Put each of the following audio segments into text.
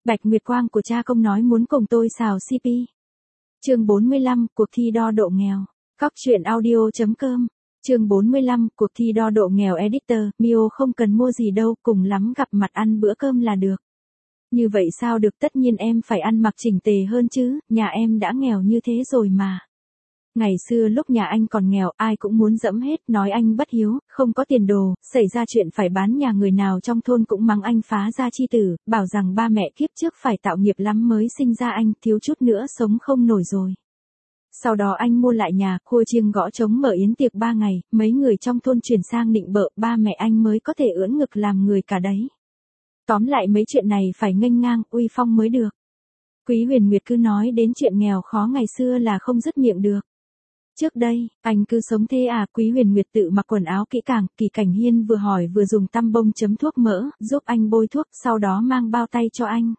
Bạch Nguyệt Quang của cha công nói muốn cùng tôi xào CP. Chương 45, cuộc thi đo độ nghèo. Cóc truyện audio.com. Chương 45, cuộc thi đo độ nghèo editor, Mio không cần mua gì đâu, cùng lắm gặp mặt ăn bữa cơm là được. Như vậy sao được, tất nhiên em phải ăn mặc chỉnh tề hơn chứ, nhà em đã nghèo như thế rồi mà. Ngày xưa lúc nhà anh còn nghèo, ai cũng muốn dẫm hết, nói anh bất hiếu, không có tiền đồ, xảy ra chuyện phải bán nhà, người nào trong thôn cũng mắng anh phá gia chi tử, bảo rằng ba mẹ kiếp trước phải tạo nghiệp lắm mới sinh ra anh, thiếu chút nữa sống không nổi rồi. Sau đó anh mua lại nhà, khua chiêng gõ trống mở yến tiệc 3 ngày, mấy người trong thôn chuyển sang nịnh bợ, ba mẹ anh mới có thể ưỡn ngực làm người cả đấy. Tóm lại mấy chuyện này phải nghênh ngang, uy phong mới được. Quý Huyền Nguyệt cứ nói đến chuyện nghèo khó ngày xưa là không dứt miệng được. Trước đây, anh cứ sống thế à? Quý Huyền Nguyệt tự mặc quần áo kỹ càng, Kỳ Cảnh Hiên vừa hỏi vừa dùng tăm bông chấm thuốc mỡ, giúp anh bôi thuốc, sau đó mang bao tay cho anh.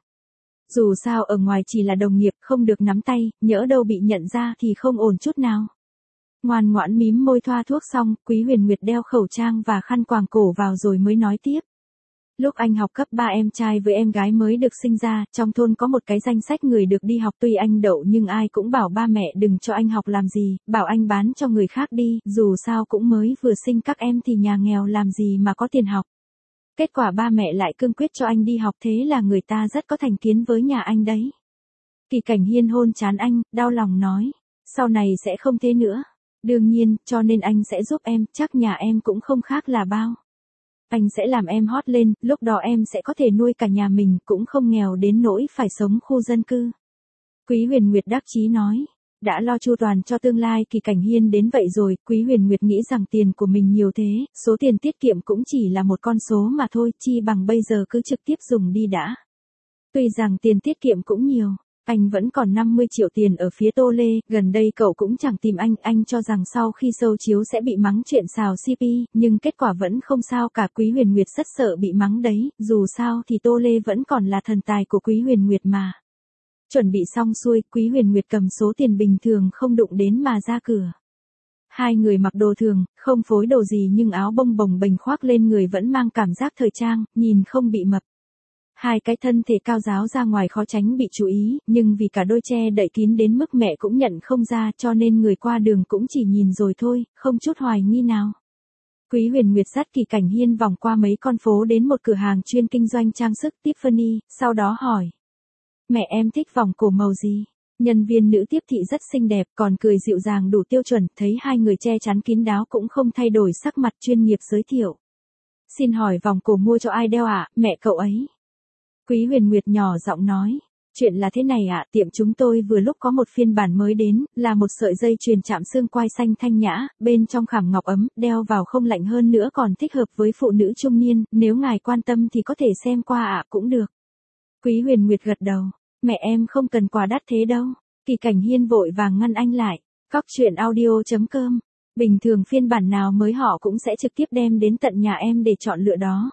Dù sao ở ngoài chỉ là đồng nghiệp, không được nắm tay, nhỡ đâu bị nhận ra thì không ổn chút nào. Ngoan ngoãn mím môi thoa thuốc xong, Quý Huyền Nguyệt đeo khẩu trang và khăn quàng cổ vào rồi mới nói tiếp. Lúc anh học cấp 3 em trai với em gái mới được sinh ra, trong thôn có một cái danh sách người được đi học, tuy anh đậu nhưng ai cũng bảo ba mẹ đừng cho anh học làm gì, bảo anh bán cho người khác đi, dù sao cũng mới vừa sinh các em thì nhà nghèo làm gì mà có tiền học. Kết quả ba mẹ lại cương quyết cho anh đi học, thế là người ta rất có thành kiến với nhà anh đấy. Kỳ Cảnh Hiên hôn trán anh, đau lòng nói, sau này sẽ không thế nữa. Đương nhiên, cho nên anh sẽ giúp em, chắc nhà em cũng không khác là bao. Anh sẽ làm em hot lên, lúc đó em sẽ có thể nuôi cả nhà mình, cũng không nghèo đến nỗi phải sống khu dân cư. Quý Huyền Nguyệt đắc chí nói, đã lo chu toàn cho tương lai Kỳ Cảnh Hiên đến vậy rồi, Quý Huyền Nguyệt nghĩ rằng tiền của mình nhiều thế, số tiền tiết kiệm cũng chỉ là một con số mà thôi, chi bằng bây giờ cứ trực tiếp dùng đi đã. Tuy rằng tiền tiết kiệm cũng nhiều, anh vẫn còn 50 triệu tiền ở phía Tô Lê, gần đây cậu cũng chẳng tìm anh cho rằng sau khi show chiếu sẽ bị mắng chuyện xào CP, nhưng kết quả vẫn không sao cả. Quý Huyền Nguyệt rất sợ bị mắng đấy, dù sao thì Tô Lê vẫn còn là thần tài của Quý Huyền Nguyệt mà. Chuẩn bị xong xuôi, Quý Huyền Nguyệt cầm số tiền bình thường không đụng đến mà ra cửa. Hai người mặc đồ thường, không phối đồ gì nhưng áo bông bồng bềnh khoác lên người vẫn mang cảm giác thời trang, nhìn không bị mập. Hai cái thân thể cao ráo ra ngoài khó tránh bị chú ý, nhưng vì cả đôi che đậy kín đến mức mẹ cũng nhận không ra, cho nên người qua đường cũng chỉ nhìn rồi thôi, không chút hoài nghi nào. Quý Huyền Nguyệt dắt Kỳ Cảnh Hiên vòng qua mấy con phố đến một cửa hàng chuyên kinh doanh trang sức Tiffany, sau đó hỏi. Mẹ em thích vòng cổ màu gì? Nhân viên nữ tiếp thị rất xinh đẹp, còn cười dịu dàng đủ tiêu chuẩn, thấy hai người che chắn kín đáo cũng không thay đổi sắc mặt, chuyên nghiệp giới thiệu. Xin hỏi vòng cổ mua cho ai đeo ạ, mẹ cậu ấy? Quý Huyền Nguyệt nhỏ giọng nói, chuyện là thế này ạ, tiệm chúng tôi vừa lúc có một phiên bản mới đến, là một sợi dây chuyền chạm xương quai xanh thanh nhã, bên trong khảm ngọc ấm, đeo vào không lạnh hơn nữa còn thích hợp với phụ nữ trung niên, nếu ngài quan tâm thì có thể xem qua ạ, cũng được. Quý Huyền Nguyệt gật đầu, mẹ em không cần quà đắt thế đâu. Kỳ Cảnh Hiên vội vàng ngăn anh lại, cóc truyện audio.com, bình thường phiên bản nào mới họ cũng sẽ trực tiếp đem đến tận nhà em để chọn lựa đó.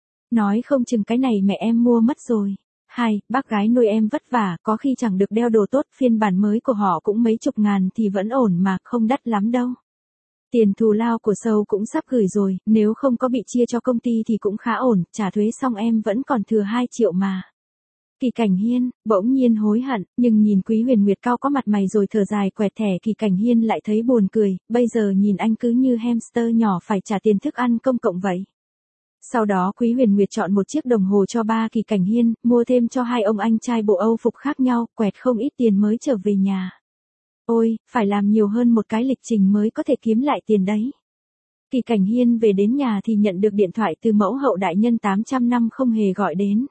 Nói không chừng cái này mẹ em mua mất rồi. Hai, bác gái nuôi em vất vả, có khi chẳng được đeo đồ tốt, phiên bản mới của họ cũng mấy chục ngàn thì vẫn ổn mà, không đắt lắm đâu. Tiền thù lao của show cũng sắp gửi rồi, nếu không có bị chia cho công ty thì cũng khá ổn, trả thuế xong em vẫn còn thừa 2 triệu mà. Kỳ Cảnh Hiên, bỗng nhiên hối hận, nhưng nhìn Quý Huyền Nguyệt cao có mặt mày rồi thở dài quẹt thẻ, Kỳ Cảnh Hiên lại thấy buồn cười, bây giờ nhìn anh cứ như hamster nhỏ phải trả tiền thức ăn công cộng vậy. Sau đó Quý Huyền Nguyệt chọn một chiếc đồng hồ cho ba Kỳ Cảnh Hiên, mua thêm cho hai ông anh trai bộ Âu phục khác nhau, quẹt không ít tiền mới trở về nhà. Ôi, phải làm nhiều hơn một cái lịch trình mới có thể kiếm lại tiền đấy. Kỳ Cảnh Hiên về đến nhà thì nhận được điện thoại từ mẫu hậu đại nhân 800 năm không hề gọi đến.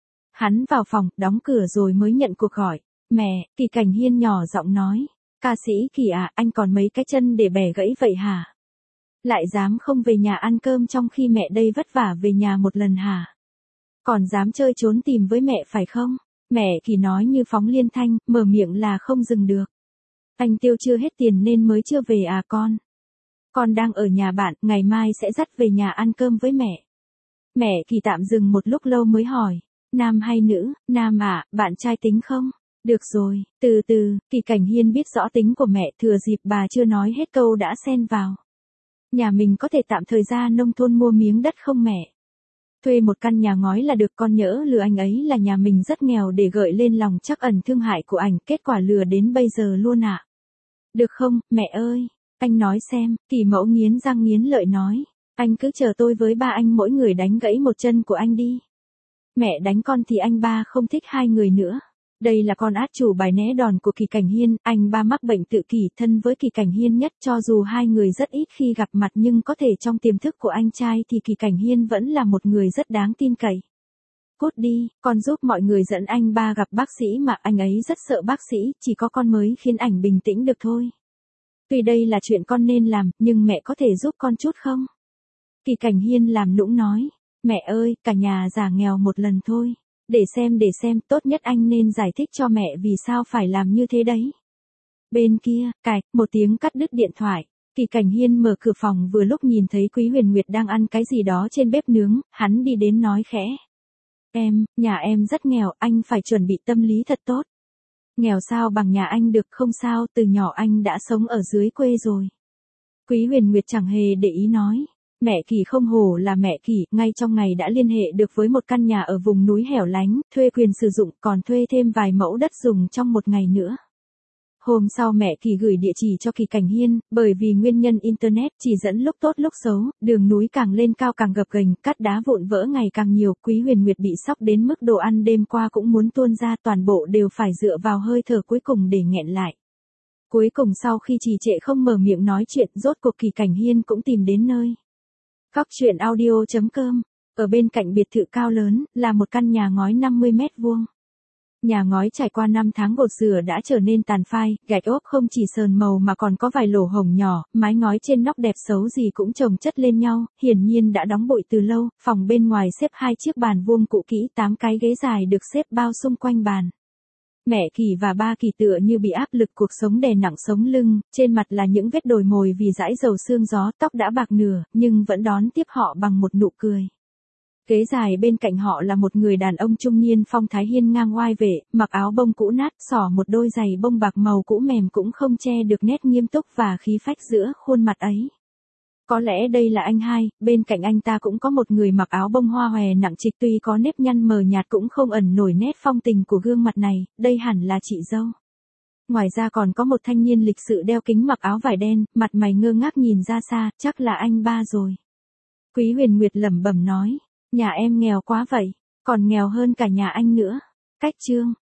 Hắn vào phòng, đóng cửa rồi mới nhận cuộc gọi. Mẹ, Kỳ Cảnh Hiên nhỏ giọng nói. Ca sĩ Kỳ à, anh còn mấy cái chân để bẻ gãy vậy hả? Lại dám không về nhà ăn cơm trong khi mẹ đây vất vả về nhà một lần hả? Còn dám chơi trốn tìm với mẹ phải không? Mẹ Kỳ nói như phóng liên thanh, mở miệng là không dừng được. Anh tiêu chưa hết tiền nên mới chưa về à con? Con đang ở nhà bạn, ngày mai sẽ dắt về nhà ăn cơm với mẹ. Mẹ Kỳ tạm dừng một lúc lâu mới hỏi. Nam hay nữ? Nam à, bạn trai tính không? Được rồi, từ từ, Kỳ Cảnh Hiên biết rõ tính của mẹ, thừa dịp bà chưa nói hết câu đã xen vào. Nhà mình có thể tạm thời ra nông thôn mua miếng đất không mẹ? Thuê một căn nhà ngói là được, con nhỡ lừa anh ấy là nhà mình rất nghèo để gợi lên lòng trắc ẩn thương hại của ảnh, kết quả lừa đến bây giờ luôn ạ. Được không, mẹ ơi, anh nói xem, Kỳ Mẫu nghiến răng nghiến lợi nói. Anh cứ chờ tôi với ba anh mỗi người đánh gãy một chân của anh đi. Mẹ đánh con thì anh ba không thích hai người nữa. Đây là con át chủ bài né đòn của Kỳ Cảnh Hiên, anh ba mắc bệnh tự kỷ, thân với Kỳ Cảnh Hiên nhất, cho dù hai người rất ít khi gặp mặt nhưng có thể trong tiềm thức của anh trai thì Kỳ Cảnh Hiên vẫn là một người rất đáng tin cậy. Cút đi, con giúp mọi người dẫn anh ba gặp bác sĩ mà anh ấy rất sợ bác sĩ, chỉ có con mới khiến ảnh bình tĩnh được thôi. Tuy đây là chuyện con nên làm, nhưng mẹ có thể giúp con chút không? Kỳ Cảnh Hiên làm nũng nói, mẹ ơi, cả nhà giả nghèo một lần thôi. Để xem, tốt nhất anh nên giải thích cho mẹ vì sao phải làm như thế đấy. Bên kia, cạch, một tiếng cắt đứt điện thoại. Kỳ Cảnh Hiên mở cửa phòng vừa lúc nhìn thấy Quý Huyền Nguyệt đang ăn cái gì đó trên bếp nướng, hắn đi đến nói khẽ. Nhà em rất nghèo, anh phải chuẩn bị tâm lý thật tốt. Nghèo sao bằng nhà anh được, không sao, từ nhỏ anh đã sống ở dưới quê rồi. Quý Huyền Nguyệt chẳng hề để ý nói. Mẹ Kỳ không hổ là mẹ Kỳ, ngay trong ngày đã liên hệ được với một căn nhà ở vùng núi hẻo lánh, thuê quyền sử dụng, còn thuê thêm vài mẫu đất dùng trong một ngày nữa. Hôm sau mẹ Kỳ gửi địa chỉ cho Kỳ Cảnh Hiên, bởi vì nguyên nhân Internet chỉ dẫn lúc tốt lúc xấu, đường núi càng lên cao càng gập ghềnh, cát đá vụn vỡ ngày càng nhiều, Quý Huyền Nguyệt bị sốc đến mức đồ ăn đêm qua cũng muốn tuôn ra, toàn bộ đều phải dựa vào hơi thở cuối cùng để nghẹn lại. Cuối cùng sau khi trì trệ không mở miệng nói chuyện, rốt cuộc Kỳ Cảnh Hiên cũng tìm đến nơi. Góc truyện audio.com, ở bên cạnh biệt thự cao lớn, là một căn nhà ngói 50 mét vuông. Nhà ngói trải qua 5 tháng gột rửa đã trở nên tàn phai, gạch ốp không chỉ sờn màu mà còn có vài lỗ hổng nhỏ, mái ngói trên nóc đẹp xấu gì cũng chồng chất lên nhau, hiển nhiên đã đóng bụi từ lâu, phòng bên ngoài xếp 2 chiếc bàn vuông cũ kỹ, 8 cái ghế dài được xếp bao xung quanh bàn. Mẹ Kỳ và ba Kỳ tựa như bị áp lực cuộc sống đè nặng sống lưng, trên mặt là những vết đồi mồi vì dãi dầu sương gió, tóc đã bạc nửa, nhưng vẫn đón tiếp họ bằng một nụ cười. Ghế dài bên cạnh họ là một người đàn ông trung niên phong thái hiên ngang oai vệ, mặc áo bông cũ nát, xỏ một đôi giày bông bạc màu cũ mềm cũng không che được nét nghiêm túc và khí phách giữa khuôn mặt ấy. Có lẽ đây là anh hai, bên cạnh anh ta cũng có một người mặc áo bông hoa hòe nặng trịch, tuy có nếp nhăn mờ nhạt cũng không ẩn nổi nét phong tình của gương mặt này, đây hẳn là chị dâu. Ngoài ra còn có một thanh niên lịch sự đeo kính mặc áo vải đen, mặt mày ngơ ngác nhìn ra xa, chắc là anh ba rồi. Quý Huyền Nguyệt lẩm bẩm nói, nhà em nghèo quá vậy, còn nghèo hơn cả nhà anh nữa. Cách chương